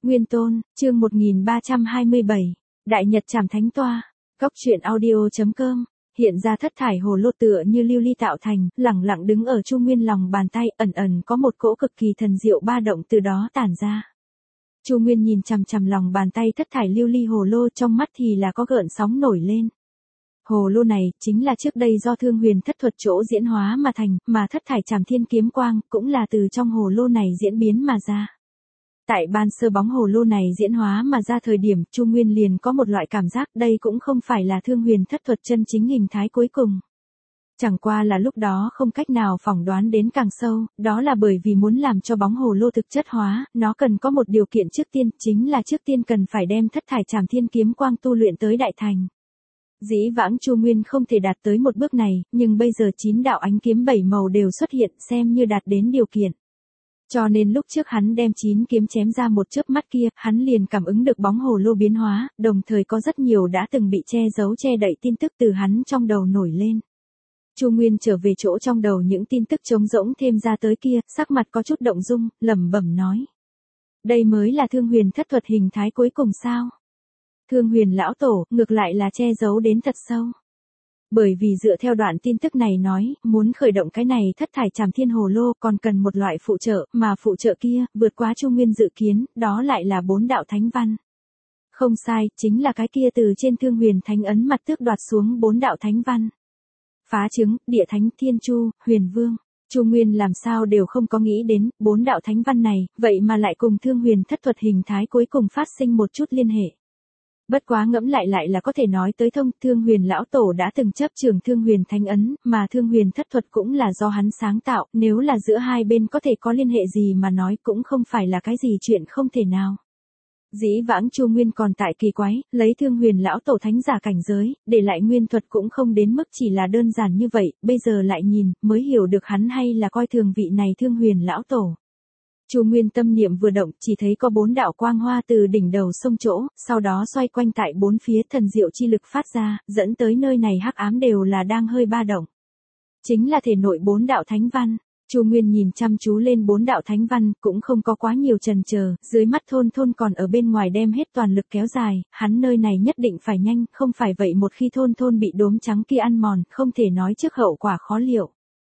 Nguyên Tôn, chương 1327, Đại Nhật Trảm Thánh Toa, Góc truyện audio.com. Hiện ra thất thải hồ lô tựa như lưu ly tạo thành, lẳng lặng đứng ở Chu Nguyên lòng bàn tay, ẩn ẩn có một cỗ cực kỳ thần diệu ba động từ đó tản ra. Chu Nguyên nhìn chằm chằm lòng bàn tay thất thải lưu ly hồ lô, trong mắt thì là có gợn sóng nổi lên. Hồ lô này chính là trước đây do Thương Huyền thất thuật chỗ diễn hóa mà thành, mà thất thải trảm thiên kiếm quang cũng là từ trong hồ lô này diễn biến mà ra. Tại ban sơ bóng hồ lô này diễn hóa mà ra thời điểm, Chu Nguyên liền có một loại cảm giác đây cũng không phải là Thương Huyền thất thuật chân chính hình thái cuối cùng. Chẳng qua là lúc đó không cách nào phỏng đoán đến càng sâu, đó là bởi vì muốn làm cho bóng hồ lô thực chất hóa, nó cần có một điều kiện trước tiên, chính là trước tiên cần phải đem thất thải trảm thiên kiếm quang tu luyện tới đại thành. Dĩ vãng Chu Nguyên không thể đạt tới một bước này, nhưng bây giờ 9 đạo ánh kiếm 7 màu đều xuất hiện, xem như đạt đến điều kiện. Cho nên lúc trước hắn đem 9 kiếm chém ra một chớp mắt kia, hắn liền cảm ứng được bóng hồ lô biến hóa, đồng thời có rất nhiều đã từng bị che giấu che đậy tin tức từ hắn trong đầu nổi lên. Chu Nguyên trở về chỗ trong đầu những tin tức trống rỗng thêm ra tới kia, sắc mặt có chút động dung, lẩm bẩm nói. Đây mới là Thương Huyền thất thuật hình thái cuối cùng sao? Thương Huyền lão tổ, ngược lại là che giấu đến thật sâu. Bởi vì dựa theo đoạn tin tức này nói, muốn khởi động cái này thất thải trảm thiên hồ lô còn cần một loại phụ trợ, mà phụ trợ kia, vượt quá Chu Nguyên dự kiến, đó lại là 4 đạo thánh văn. Không sai, chính là cái kia từ trên Thương Huyền thánh ấn mặt tước đoạt xuống 4 đạo thánh văn. Phá chứng, địa thánh, thiên chu, huyền vương. Chu Nguyên làm sao đều không có nghĩ đến, 4 đạo thánh văn này, vậy mà lại cùng Thương Huyền thất thuật hình thái cuối cùng phát sinh một chút liên hệ. Bất quá ngẫm lại là có thể nói tới thông, Thương Huyền lão tổ đã từng chấp trường Thương Huyền thánh ấn, mà Thương Huyền thất thuật cũng là do hắn sáng tạo, nếu là giữa hai bên có thể có liên hệ gì mà nói cũng không phải là cái gì chuyện không thể nào. Dĩ vãng Chu Nguyên còn tại kỳ quái, lấy Thương Huyền lão tổ thánh giả cảnh giới, để lại nguyên thuật cũng không đến mức chỉ là đơn giản như vậy, bây giờ lại nhìn, mới hiểu được hắn hay là coi thường vị này Thương Huyền lão tổ. Chu Nguyên tâm niệm vừa động, chỉ thấy có 4 đạo quang hoa từ đỉnh đầu sông chỗ, sau đó xoay quanh tại 4 phía, thần diệu chi lực phát ra, dẫn tới nơi này hắc ám đều là đang hơi ba động. Chính là thể nội 4 đạo thánh văn. Chu Nguyên nhìn chăm chú lên 4 đạo thánh văn, cũng không có quá nhiều chần chờ, dưới mắt Thôn Thôn còn ở bên ngoài đem hết toàn lực kéo dài, hắn nơi này nhất định phải nhanh, không phải vậy một khi Thôn Thôn bị đốm trắng kia ăn mòn, không thể nói trước hậu quả khó liệu.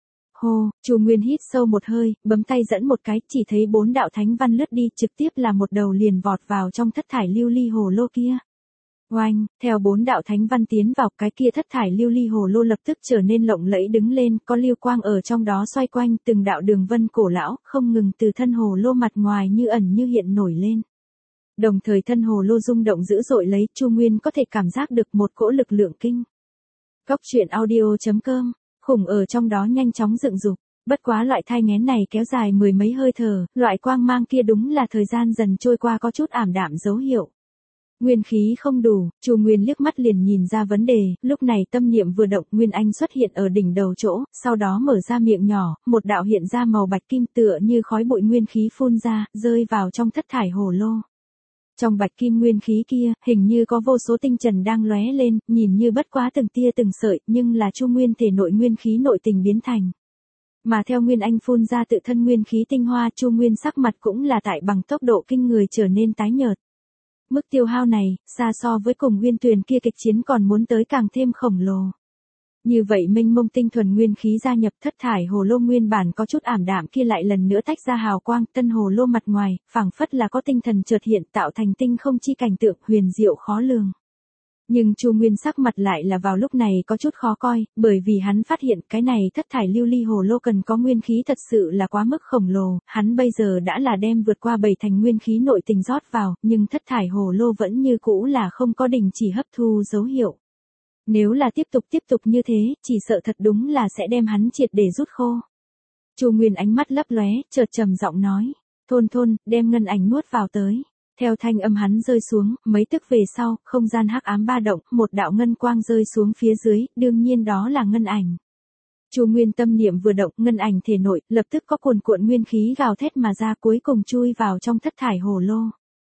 Hô, Chu Nguyên hít sâu một hơi, bấm tay dẫn một cái, chỉ thấy 4 đạo thánh văn lướt đi, trực tiếp là một đầu liền vọt vào trong thất thải lưu ly hồ lô kia. Oanh, theo 4 đạo thánh văn tiến vào, cái kia thất thải lưu ly hồ lô lập tức trở nên lộng lẫy đứng lên, có lưu quang ở trong đó xoay quanh, từng đạo đường vân cổ lão, không ngừng từ thân hồ lô mặt ngoài như ẩn như hiện nổi lên. Đồng thời thân hồ lô rung động dữ dội lấy, Chu Nguyên có thể cảm giác được một cỗ lực lượng kinh. Góc truyện audio.com. Khủng ở trong đó nhanh chóng dựng dục, bất quá loại thai nghén này kéo dài 10 mấy hơi thở, loại quang mang kia đúng là thời gian dần trôi qua có chút ảm đạm dấu hiệu. Nguyên khí không đủ, Chu Nguyên liếc mắt liền nhìn ra vấn đề, lúc này tâm niệm vừa động, Nguyên Anh xuất hiện ở đỉnh đầu chỗ, sau đó mở ra miệng nhỏ, một đạo hiện ra màu bạch kim tựa như khói bụi nguyên khí phun ra, rơi vào trong thất thải hồ lô. Trong bạch kim nguyên khí kia, hình như có vô số tinh trần đang lóe lên, nhìn như bất quá từng tia từng sợi, nhưng là Chu Nguyên thể nội nguyên khí nội tình biến thành. Mà theo Nguyên Anh phun ra tự thân nguyên khí tinh hoa, Chu Nguyên sắc mặt cũng là tại bằng tốc độ kinh người trở nên tái nhợt. Mức tiêu hao này, xa so với cùng Nguyên Tuyền kia kịch chiến còn muốn tới càng thêm khổng lồ. Như vậy mênh mông tinh thuần nguyên khí gia nhập, thất thải hồ lô nguyên bản có chút ảm đạm kia lại lần nữa tách ra hào quang, tân hồ lô mặt ngoài, phảng phất là có tinh thần chợt hiện, tạo thành tinh không chi cảnh tượng huyền diệu khó lường. Nhưng Chu Nguyên sắc mặt lại là vào lúc này có chút khó coi, bởi vì hắn phát hiện cái này thất thải lưu ly hồ lô cần có nguyên khí thật sự là quá mức khổng lồ, hắn bây giờ đã là đem vượt qua 7 thành nguyên khí nội tình rót vào, nhưng thất thải hồ lô vẫn như cũ là không có đình chỉ hấp thu dấu hiệu. Nếu là tiếp tục như thế, chỉ sợ thật đúng là sẽ đem hắn triệt để rút khô. Chu Nguyên ánh mắt lấp lóe, chợt trầm giọng nói, Thôn Thôn, đem ngân ảnh nuốt vào tới. Theo thanh âm hắn rơi xuống, mấy tức về sau, không gian hắc ám ba động, một đạo ngân quang rơi xuống phía dưới, đương nhiên đó là ngân ảnh. Chu Nguyên tâm niệm vừa động, ngân ảnh thể nội, lập tức có cuồn cuộn nguyên khí gào thét mà ra, cuối cùng chui vào trong thất thải hồ lô.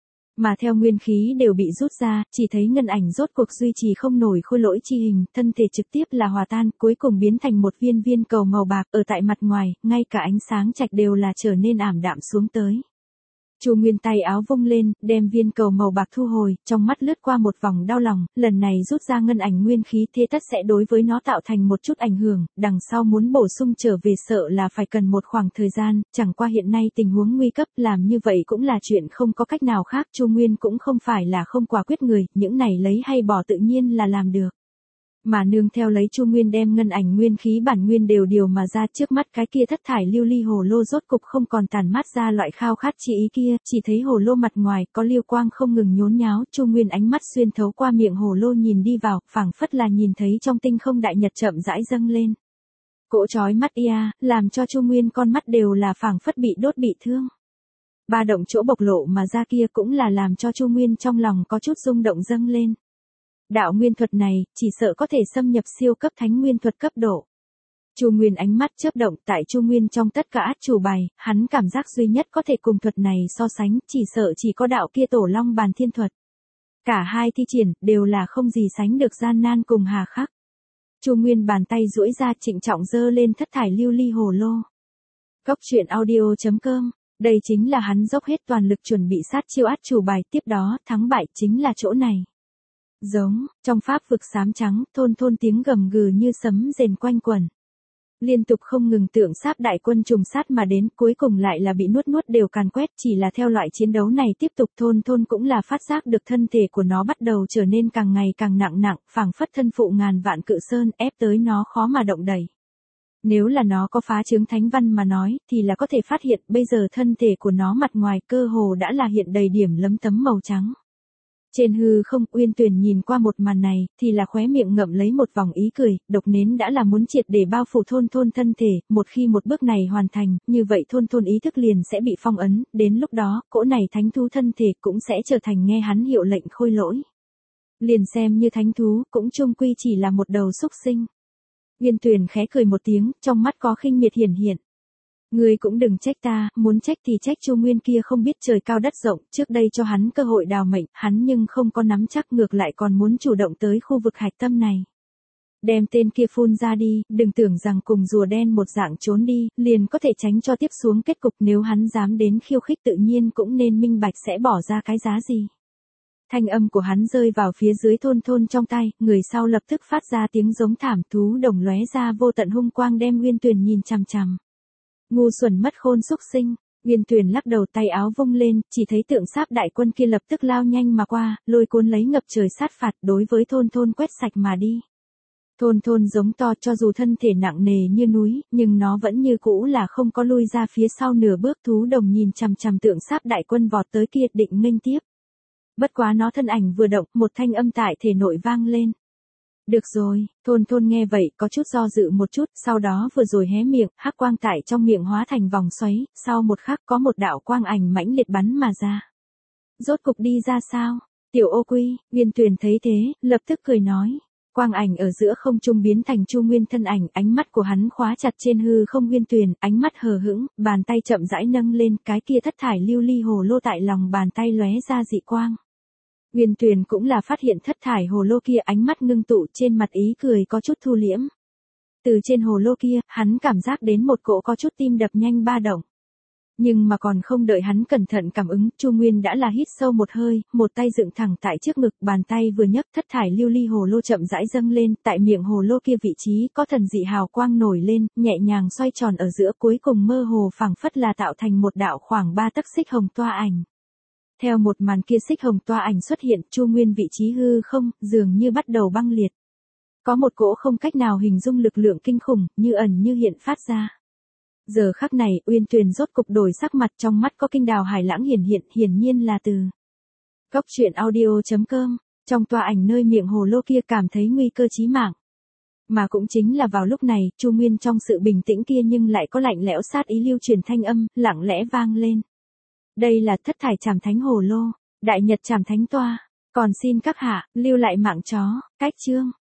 Mà theo nguyên khí đều bị rút ra, chỉ thấy ngân ảnh rốt cuộc duy trì không nổi khôi lỗi chi hình, thân thể trực tiếp là hòa tan, cuối cùng biến thành một viên viên cầu màu bạc, ở tại mặt ngoài, ngay cả ánh sáng trạch đều là trở nên ảm đạm xuống tới. Chu Nguyên tay áo vung lên, đem viên cầu màu bạc thu hồi, trong mắt lướt qua một vòng đau lòng, lần này rút ra ngân ảnh nguyên khí thế tất sẽ đối với nó tạo thành một chút ảnh hưởng, đằng sau muốn bổ sung trở về sợ là phải cần một khoảng thời gian, chẳng qua hiện nay tình huống nguy cấp, làm như vậy cũng là chuyện không có cách nào khác, Chu Nguyên cũng không phải là không quả quyết người, những này lấy hay bỏ tự nhiên là làm được. Mà nương theo lấy Chu Nguyên đem ngân ảnh nguyên khí bản nguyên đều điều mà ra, trước mắt cái kia thất thải lưu ly hồ lô rốt cục không còn tàn mát ra loại khao khát chi ý kia, chỉ thấy hồ lô mặt ngoài có lưu quang không ngừng nhốn nháo, Chu Nguyên ánh mắt xuyên thấu qua miệng hồ lô nhìn đi vào, phảng phất là nhìn thấy trong tinh không đại nhật chậm rãi dâng lên. Cỗ chói mắt làm cho Chu Nguyên con mắt đều là phảng phất bị đốt bị thương. Ba động chỗ bộc lộ mà ra kia cũng là làm cho Chu Nguyên trong lòng có chút rung động dâng lên. Đạo nguyên thuật này, chỉ sợ có thể xâm nhập siêu cấp thánh nguyên thuật cấp độ. Chu Nguyên ánh mắt chớp động, tại Chu Nguyên trong tất cả át chủ bài, hắn cảm giác duy nhất có thể cùng thuật này so sánh, chỉ sợ chỉ có đạo kia tổ long bàn thiên thuật. Cả hai thi triển, đều là không gì sánh được gian nan cùng hà khắc. Chu Nguyên bàn tay duỗi ra trịnh trọng giơ lên thất thải lưu ly hồ lô. Cốc truyện audio.com, đây chính là hắn dốc hết toàn lực chuẩn bị sát chiêu át chủ bài, tiếp đó, thắng bại chính là chỗ này. Giống, trong pháp vực xám trắng, thôn thôn tiếng gầm gừ như sấm rền quanh quẩn. Liên tục không ngừng tượng sáp đại quân trùng sát mà đến, cuối cùng lại là bị nuốt đều càn quét, chỉ là theo loại chiến đấu này tiếp tục thôn thôn cũng là phát giác được thân thể của nó bắt đầu trở nên càng ngày càng nặng, phảng phất thân phụ ngàn vạn cự sơn ép tới nó khó mà động đẩy. Nếu là nó có phá chướng thánh văn mà nói, thì là có thể phát hiện bây giờ thân thể của nó mặt ngoài cơ hồ đã là hiện đầy điểm lấm tấm màu trắng. Trên hư không, Uyên Tuyền nhìn qua một màn này, thì là khóe miệng ngậm lấy một vòng ý cười, độc nến đã là muốn triệt để bao phủ thôn thôn thân thể, một khi một bước này hoàn thành, như vậy thôn thôn ý thức liền sẽ bị phong ấn, đến lúc đó, cỗ này thánh thú thân thể cũng sẽ trở thành nghe hắn hiệu lệnh khôi lỗi. Liền xem như thánh thú, cũng chung quy chỉ là một đầu xúc sinh. Uyên Tuyền khẽ cười một tiếng, trong mắt có khinh miệt hiển hiện. Ngươi cũng đừng trách ta, muốn trách thì trách Chu Nguyên kia không biết trời cao đất rộng, trước đây cho hắn cơ hội đào mệnh, hắn nhưng không có nắm chắc, ngược lại còn muốn chủ động tới khu vực hạch tâm này. Đem tên kia phun ra đi, đừng tưởng rằng cùng rùa đen một dạng trốn đi, liền có thể tránh cho tiếp xuống kết cục, nếu hắn dám đến khiêu khích tự nhiên cũng nên minh bạch sẽ bỏ ra cái giá gì. Thanh âm của hắn rơi vào phía dưới thôn thôn trong tay, người sau lập tức phát ra tiếng giống thảm, thú đồng lóe ra vô tận hung quang đem Uyên Tuyền nhìn chằm chằm. Ngu xuẩn mất khôn xúc sinh, Uyên Tuyền lắc đầu tay áo vung lên, chỉ thấy tượng sáp đại quân kia lập tức lao nhanh mà qua, lôi cuốn lấy ngập trời sát phạt đối với thôn thôn quét sạch mà đi. Thôn thôn giống to cho dù thân thể nặng nề như núi, nhưng nó vẫn như cũ là không có lui ra phía sau nửa bước, thú đồng nhìn chằm chằm tượng sáp đại quân vọt tới kia định nghênh tiếp. Bất quá nó thân ảnh vừa động, một thanh âm tại thể nội vang lên. Được rồi, thôn thôn nghe vậy có chút do dự một chút, sau đó vừa rồi hé miệng, hắc quang tại trong miệng hóa thành vòng xoáy, sau một khắc có một đạo quang ảnh mãnh liệt bắn mà ra. Rốt cục đi ra sao? Tiểu Ô Quy, Uyên Tuyền thấy thế, lập tức cười nói. Quang ảnh ở giữa không trung biến thành Chu Nguyên thân ảnh, ánh mắt của hắn khóa chặt trên hư không Uyên Tuyền, ánh mắt hờ hững, bàn tay chậm rãi nâng lên, cái kia thất thải lưu ly hồ lô tại lòng bàn tay lóe ra dị quang. Uyên Tuyền cũng là phát hiện thất thải hồ lô kia, ánh mắt ngưng tụ, trên mặt ý cười có chút thu liễm. Từ trên hồ lô kia, hắn cảm giác đến một cỗ có chút tim đập nhanh ba động. Nhưng mà còn không đợi hắn cẩn thận cảm ứng, Chu Nguyên đã là hít sâu một hơi, một tay dựng thẳng tại trước ngực, bàn tay vừa nhấc, thất thải lưu ly hồ lô chậm rãi dâng lên, tại miệng hồ lô kia vị trí có thần dị hào quang nổi lên, nhẹ nhàng xoay tròn ở giữa, cuối cùng mơ hồ phảng phất là tạo thành một đạo khoảng 3 tấc xích hồng toa ảnh. Theo một màn kia xích hồng toa ảnh xuất hiện, Chu Nguyên vị trí hư không, dường như bắt đầu băng liệt. Có một cỗ không cách nào hình dung lực lượng kinh khủng, như ẩn như hiện phát ra. Giờ khắc này, Uyên Tuyền rốt cục đổi sắc mặt, trong mắt có kinh đào hải lãng hiển hiện, hiển nhiên là từ. Cốc truyện audio.com, trong toa ảnh nơi miệng hồ lô kia cảm thấy nguy cơ chí mạng. Mà cũng chính là vào lúc này, Chu Nguyên trong sự bình tĩnh kia nhưng lại có lạnh lẽo sát ý lưu truyền thanh âm, lặng lẽ vang lên. Đây là thất thải trảm thánh hồ lô, đại nhật trảm thánh toa, còn xin các hạ, lưu lại mạng chó, cách chương.